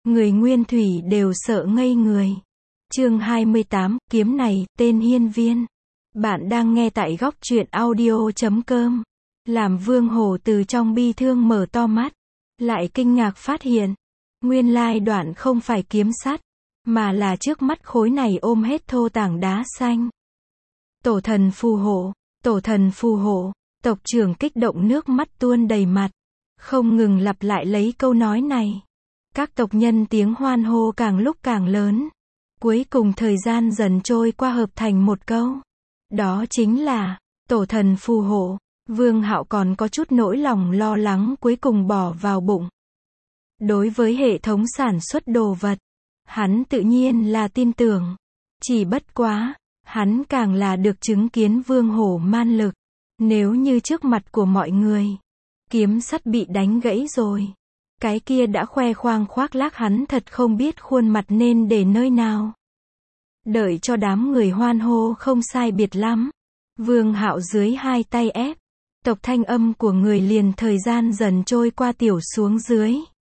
người nguyên thủy đều sợ ngây người. Chương 28, kiếm này, tên Hiên Viên. Bạn đang nghe tại góc truyện audio.com. Làm Vương Hổ từ trong bi thương mở to mắt, lại kinh ngạc phát hiện, nguyên lai đoạn không phải kiếm sắt, mà là trước mắt khối này ôm hết thô tảng đá xanh. Tổ thần phù hộ, tổ thần phù hộ, tộc trưởng kích động nước mắt tuôn đầy mặt, không ngừng lặp lại lấy câu nói này. Các tộc nhân tiếng hoan hô càng lúc càng lớn. Cuối cùng thời gian dần trôi qua hợp thành một câu. Đó chính là, tổ thần phù hộ. Vương Hạo còn có chút nỗi lòng lo lắng cuối cùng bỏ vào bụng. Đối với hệ thống sản xuất đồ vật, hắn tự nhiên là tin tưởng. Chỉ bất quá, hắn càng là được chứng kiến Vương Hổ man lực. Nếu như trước mặt của mọi người, kiếm sắt bị đánh gãy rồi, cái kia đã khoe khoang khoác lác hắn thật không biết khuôn mặt nên để nơi nào. Đợi cho đám người hoan hô không sai biệt lắm, Vương Hạo dưới hai tay ép, tộc thanh âm của người liền thời gian dần trôi qua tiểu xuống dưới.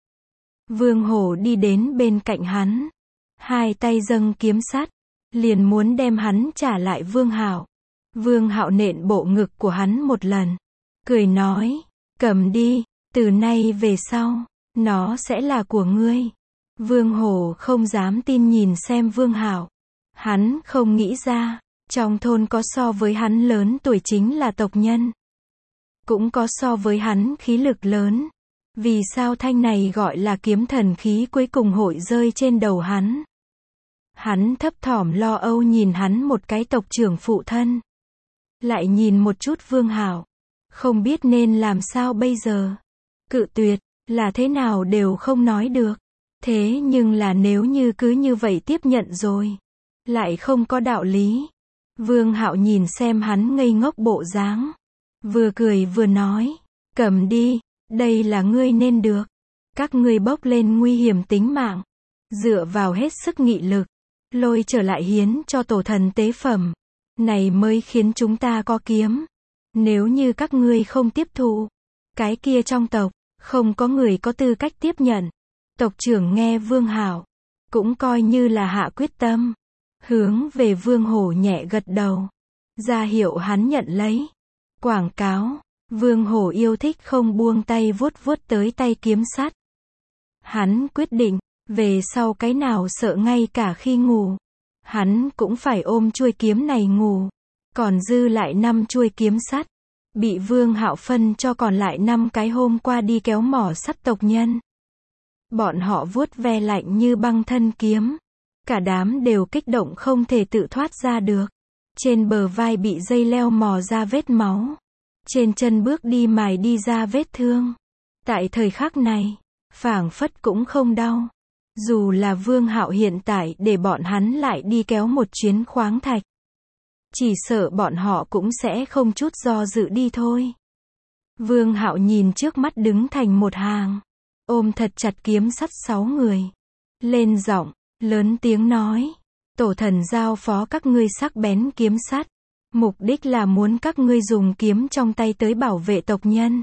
Vương Hổ đi đến bên cạnh hắn, hai tay dâng kiếm sắt, liền muốn đem hắn trả lại Vương Hạo. Vương Hạo nện bộ ngực của hắn một lần, cười nói, cầm đi, từ nay về sau, nó sẽ là của ngươi. Vương Hổ không dám tin nhìn xem Vương Hạo. Hắn không nghĩ ra, trong thôn có so với hắn lớn tuổi chính là tộc nhân. Cũng có so với hắn khí lực lớn. Vì sao thanh này gọi là kiếm thần khí cuối cùng hội rơi trên đầu hắn. Hắn thấp thỏm lo âu nhìn hắn một cái tộc trưởng phụ thân. Lại nhìn một chút Vương Hạo. Không biết nên làm sao bây giờ. Cự tuyệt, là thế nào đều không nói được. Thế nhưng là nếu như cứ như vậy tiếp nhận rồi, lại không có đạo lý. Vương Hạo nhìn xem hắn ngây ngốc bộ dáng, vừa cười vừa nói, cầm đi, đây là ngươi nên được. Các ngươi bốc lên nguy hiểm tính mạng, dựa vào hết sức nghị lực, lôi trở lại hiến cho tổ thần tế phẩm. Này mới khiến chúng ta có kiếm. Nếu như các ngươi không tiếp thụ, cái kia trong tộc, không có người có tư cách tiếp nhận. Tộc trưởng nghe Vương Hạo, cũng coi như là hạ quyết tâm. Hướng về Vương Hổ nhẹ gật đầu, ra hiệu hắn nhận lấy. Quảng cáo, Vương Hổ yêu thích không buông tay vuốt vuốt tới tay kiếm sắt. Hắn quyết định, về sau cái nào sợ ngay cả khi ngủ, hắn cũng phải ôm chuôi kiếm này ngủ. Còn dư lại 5 chuôi kiếm sắt, bị Vương Hạo phân cho còn lại 5 cái hôm qua đi kéo mỏ sắt tộc nhân. Bọn họ vuốt ve lạnh như băng thân kiếm. Cả đám đều kích động không thể tự thoát ra được. Trên bờ vai bị dây leo mò ra vết máu. Trên chân bước đi mài đi ra vết thương. Tại thời khắc này, phảng phất cũng không đau. Dù là Vương Hạo hiện tại để bọn hắn lại đi kéo một chuyến khoáng thạch, chỉ sợ bọn họ cũng sẽ không chút do dự đi thôi. Vương Hạo nhìn trước mắt đứng thành một hàng, ôm thật chặt kiếm sắt 6 người. Lên giọng, lớn tiếng nói, tổ thần giao phó các ngươi sắc bén kiếm sắt. Mục đích là muốn các ngươi dùng kiếm trong tay tới bảo vệ tộc nhân.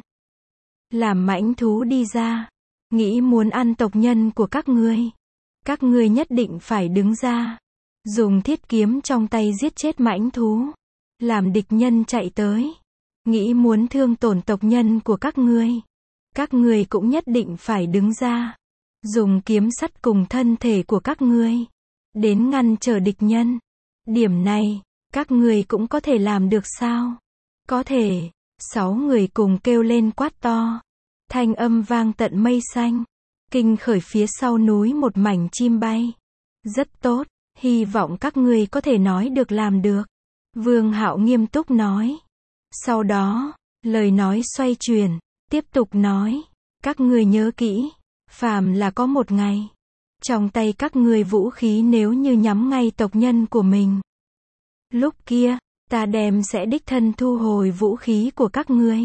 Làm mãnh thú đi ra, nghĩ muốn ăn tộc nhân của các ngươi. Các ngươi nhất định phải đứng ra, dùng thiết kiếm trong tay giết chết mãnh thú. Làm địch nhân chạy tới, nghĩ muốn thương tổn tộc nhân của các ngươi. Các ngươi cũng nhất định phải đứng ra, dùng kiếm sắt cùng thân thể của các ngươi, đến ngăn trở địch nhân. Điểm này, các ngươi cũng có thể làm được sao? Có thể. 6 người cùng kêu lên quát to. Thanh âm vang tận mây xanh. Kinh khởi phía sau núi một mảnh chim bay. Rất tốt, hy vọng các ngươi có thể nói được làm được. Vương Hạo nghiêm túc nói. Sau đó, lời nói xoay chuyển, tiếp tục nói. Các ngươi nhớ kỹ, phàm là có một ngày, trong tay các ngươi vũ khí nếu như nhắm ngay tộc nhân của mình, lúc kia, ta đem sẽ đích thân thu hồi vũ khí của các ngươi.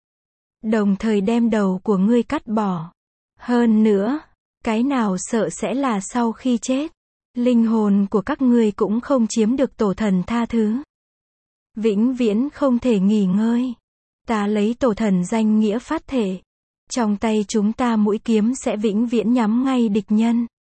Đồng thời đem đầu của ngươi cắt bỏ. Hơn nữa, cái nào sợ sẽ là sau khi chết, linh hồn của các ngươi cũng không chiếm được tổ thần tha thứ. Vĩnh viễn không thể nghỉ ngơi. Ta lấy tổ thần danh nghĩa phát thể. Trong tay chúng ta mũi kiếm sẽ vĩnh viễn nhắm ngay địch nhân.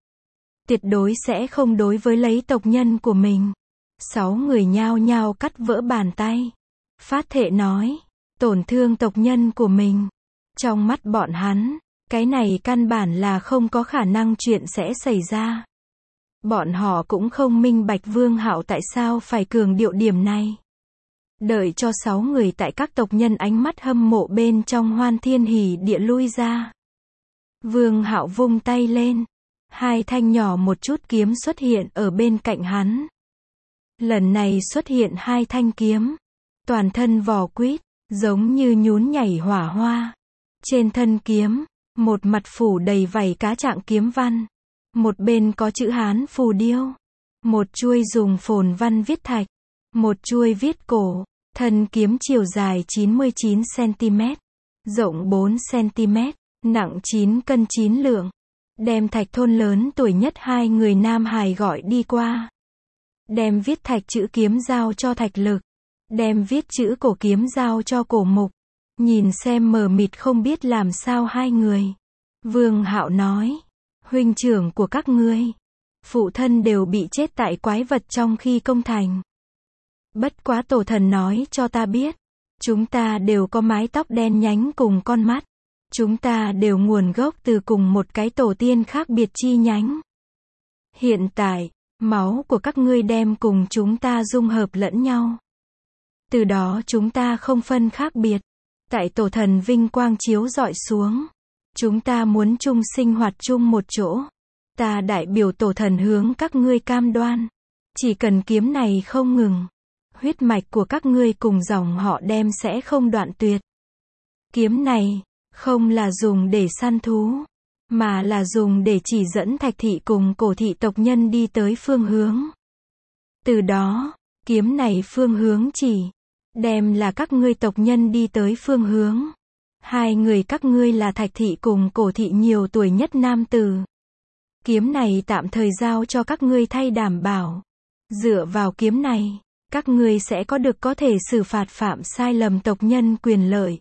Tuyệt đối sẽ không đối với lấy tộc nhân của mình. 6 người nhao nhao cắt vỡ bàn tay. Phát thệ nói, tổn thương tộc nhân của mình. Trong mắt bọn hắn, cái này căn bản là không có khả năng chuyện sẽ xảy ra. Bọn họ cũng không minh bạch Vương Hạo tại sao phải cường điệu điểm này. Đợi cho 6 người tại các tộc nhân ánh mắt hâm mộ bên trong hoan thiên hỉ địa lui ra. Vương Hạo vung tay lên. 2 thanh nhỏ một chút kiếm xuất hiện ở bên cạnh hắn. Lần này xuất hiện 2 thanh kiếm. Toàn thân vỏ quýt, giống như nhún nhảy hỏa hoa. Trên thân kiếm, một mặt phủ đầy vảy cá trạng kiếm văn. Một bên có chữ Hán phù điêu. Một chuôi dùng phồn văn viết thạch. Một chuôi viết cổ. Thân kiếm chiều dài 99cm. Rộng 4cm. Nặng 9 cân 9 lượng. Đem Thạch thôn lớn tuổi nhất 2 người Nam Hải gọi đi qua. Đem viết thạch chữ kiếm giao cho Thạch Lực. Đem viết chữ cổ kiếm giao cho Cổ Mục. Nhìn xem mờ mịt không biết làm sao 2 người. Vương Hạo nói, huynh trưởng của các ngươi, phụ thân đều bị chết tại quái vật trong khi công thành. Bất quá tổ thần nói cho ta biết, chúng ta đều có mái tóc đen nhánh cùng con mắt. Chúng ta đều nguồn gốc từ cùng một cái tổ tiên khác biệt chi nhánh. Hiện tại, máu của các ngươi đem cùng chúng ta dung hợp lẫn nhau. Từ đó chúng ta không phân khác biệt. Tại tổ thần vinh quang chiếu rọi xuống, chúng ta muốn chung sinh hoạt chung một chỗ. Ta đại biểu tổ thần hướng các ngươi cam đoan. Chỉ cần kiếm này không ngừng, huyết mạch của các ngươi cùng dòng họ đem sẽ không đoạn tuyệt. Kiếm này không là dùng để săn thú, mà là dùng để chỉ dẫn Thạch thị cùng Cổ thị tộc nhân đi tới phương hướng. Từ đó, kiếm này phương hướng chỉ đem là các ngươi tộc nhân đi tới phương hướng. 2 người các ngươi là Thạch thị cùng Cổ thị nhiều tuổi nhất nam tử. Kiếm này tạm thời giao cho các ngươi thay đảm bảo. Dựa vào kiếm này, các ngươi sẽ có được có thể xử phạt phạm sai lầm tộc nhân quyền lợi.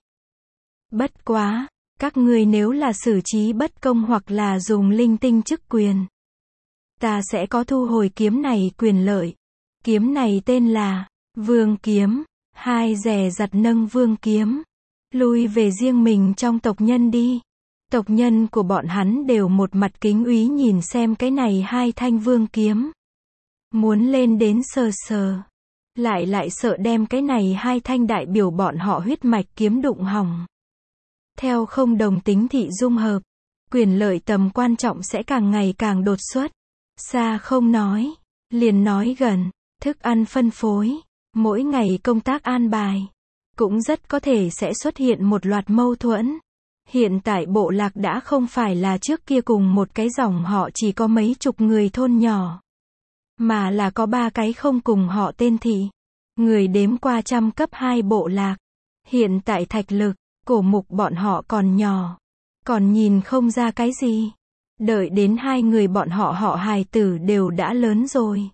Bất quá, các ngươi nếu là xử trí bất công hoặc là dùng linh tinh chức quyền, ta sẽ có thu hồi kiếm này quyền lợi. Kiếm này tên là Vương Kiếm. 2 dè dặt nâng Vương Kiếm, lui về riêng mình trong tộc nhân đi. Tộc nhân của bọn hắn đều một mặt kính úy nhìn xem cái này 2 thanh Vương Kiếm. Muốn lên đến sờ sờ. Lại sợ đem cái này 2 thanh đại biểu bọn họ huyết mạch kiếm đụng hỏng. Theo không đồng tính thị dung hợp, quyền lợi tầm quan trọng sẽ càng ngày càng đột xuất. Xa không nói, liền nói gần, thức ăn phân phối, mỗi ngày công tác an bài, cũng rất có thể sẽ xuất hiện một loạt mâu thuẫn. Hiện tại bộ lạc đã không phải là trước kia cùng một cái dòng họ chỉ có mấy chục người thôn nhỏ, mà là có 3 cái không cùng họ tên thị. Người đếm qua trăm cấp 2 bộ lạc. Hiện tại Thạch Lực, Cổ Mục bọn họ còn nhỏ, còn nhìn không ra cái gì. Đợi đến 2 người bọn họ hài tử đều đã lớn rồi.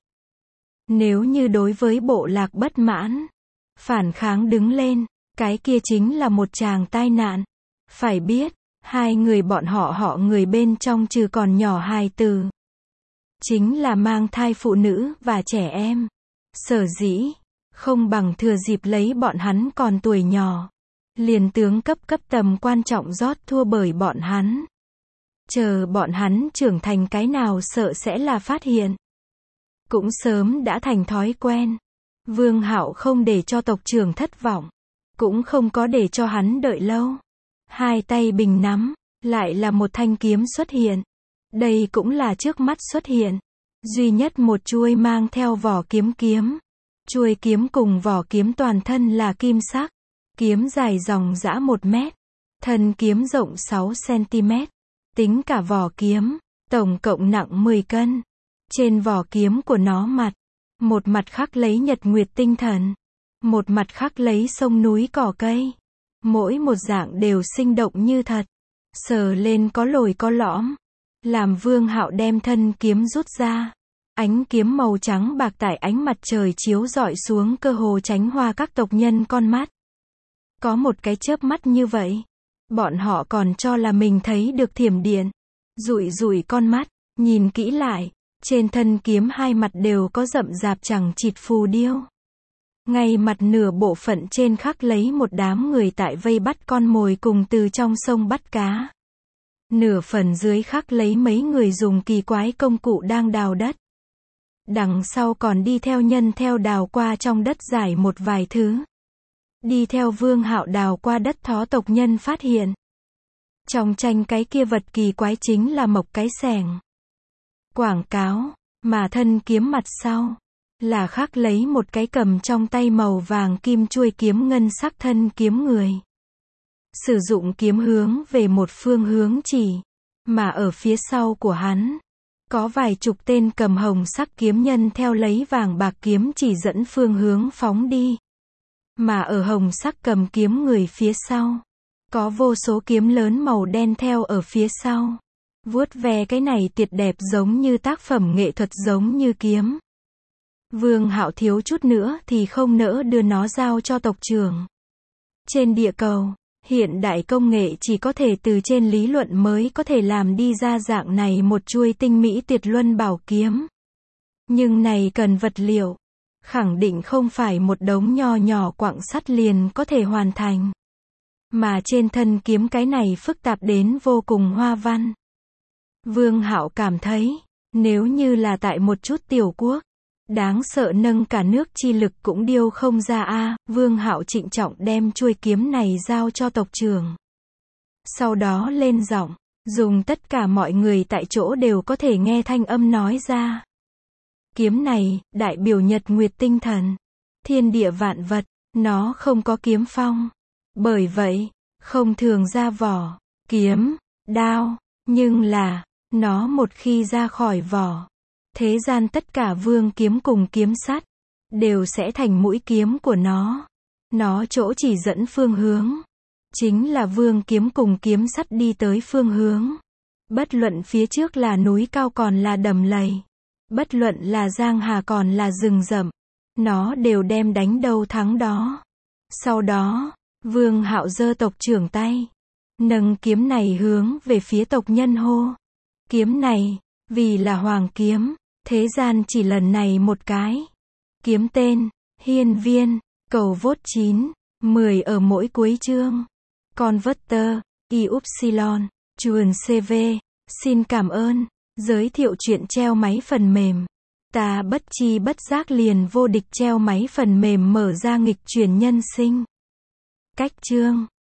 Nếu như đối với bộ lạc bất mãn, phản kháng đứng lên, cái kia chính là một tràng tai nạn. Phải biết, 2 người bọn họ người bên trong trừ còn nhỏ hài tử, chính là mang thai phụ nữ và trẻ em. Sở dĩ, không bằng thừa dịp lấy bọn hắn còn tuổi nhỏ, liền tướng cấp tầm quan trọng rót thua bởi bọn hắn. Chờ bọn hắn trưởng thành cái nào sợ sẽ là phát hiện. Cũng sớm đã thành thói quen. Vương Hạo không để cho tộc trưởng thất vọng, cũng không có để cho hắn đợi lâu. 2 tay bình nắm, lại là một thanh kiếm xuất hiện. Đây cũng là trước mắt xuất hiện. Duy nhất một chuôi mang theo vỏ kiếm. Chuôi kiếm cùng vỏ kiếm toàn thân là kim sắc. Kiếm dài dòng dã 1 mét. Thân kiếm rộng 6 cm. Tính cả vỏ kiếm, tổng cộng nặng 10 cân. Trên vỏ kiếm của nó một mặt khắc lấy nhật nguyệt tinh thần, một mặt khắc lấy sông núi cỏ cây. Mỗi một dạng đều sinh động như thật. Sờ lên có lồi có lõm. Làm Vương Hạo đem thân kiếm rút ra. Ánh kiếm màu trắng bạc tại ánh mặt trời chiếu rọi xuống cơ hồ tránh hoa các tộc nhân con mắt. Có một cái chớp mắt như vậy, bọn họ còn cho là mình thấy được thiểm điện. Dụi con mắt, nhìn kỹ lại, Trên thân kiếm hai mặt đều có rậm rạp chằng chịt phù điêu. Ngay mặt nửa bộ phận trên khắc lấy một đám người tại vây bắt con mồi cùng từ trong sông bắt cá. Nửa phần dưới khắc lấy mấy người dùng kỳ quái công cụ đang đào đất. Đằng sau còn đi theo nhân theo đào qua trong đất giải một vài thứ. Đi theo Vương Hạo đào qua đất thó tộc nhân phát hiện. Trong tranh cái kia vật kỳ quái chính là mộc cái xẻng. Quảng cáo, mà thân kiếm mặt sau là khắc lấy một cái cầm trong tay màu vàng kim chuôi kiếm ngân sắc thân kiếm người. Sử dụng kiếm hướng về một phương hướng chỉ, mà ở phía sau của hắn có vài chục tên cầm hồng sắc kiếm nhân theo lấy vàng bạc kiếm chỉ dẫn phương hướng phóng đi. Mà ở hồng sắc cầm kiếm người phía sau có vô số kiếm lớn màu đen theo ở phía sau. Vuốt ve cái này tuyệt đẹp giống như tác phẩm nghệ thuật giống như kiếm. Vương Hạo thiếu chút nữa thì không nỡ đưa nó giao cho tộc trưởng. Trên địa cầu, hiện đại công nghệ chỉ có thể từ trên lý luận mới có thể làm đi ra dạng này một chuôi tinh mỹ tuyệt luân bảo kiếm. Nhưng này cần vật liệu. Khẳng định không phải một đống nho nhỏ quặng sắt liền có thể hoàn thành. Mà trên thân kiếm cái này phức tạp đến vô cùng hoa văn. Vương Hạo cảm thấy, nếu như là tại một chút tiểu quốc, đáng sợ nâng cả nước chi lực cũng điêu không ra a. Vương Hạo trịnh trọng đem chuôi kiếm này giao cho tộc trưởng. Sau đó lên giọng, dùng tất cả mọi người tại chỗ đều có thể nghe thanh âm nói ra. Kiếm này, đại biểu nhật nguyệt tinh thần, thiên địa vạn vật, nó không có kiếm phong. Bởi vậy, không thường ra vỏ, kiếm, đao, nhưng là, nó một khi ra khỏi vỏ, thế gian tất cả vương kiếm cùng kiếm sắt, đều sẽ thành mũi kiếm của nó. Nó chỗ chỉ dẫn phương hướng, chính là vương kiếm cùng kiếm sắt đi tới phương hướng. Bất luận phía trước là núi cao còn là đầm lầy, bất luận là giang hà còn là rừng rậm, nó đều đem đánh đâu thắng đó. Sau đó, Vương Hạo giơ tộc trưởng tay, nâng kiếm này hướng về phía tộc nhân hô. Kiếm này, vì là hoàng kiếm, thế gian chỉ lần này một cái. Kiếm tên, hiên viên, cầu vốt 9, 10 ở mỗi cuối chương. Converter, Yupsilon, chuồn CV, xin cảm ơn, giới thiệu chuyện treo máy phần mềm. Ta bất chi bất giác liền vô địch treo máy phần mềm mở ra nghịch chuyển nhân sinh. Cách chương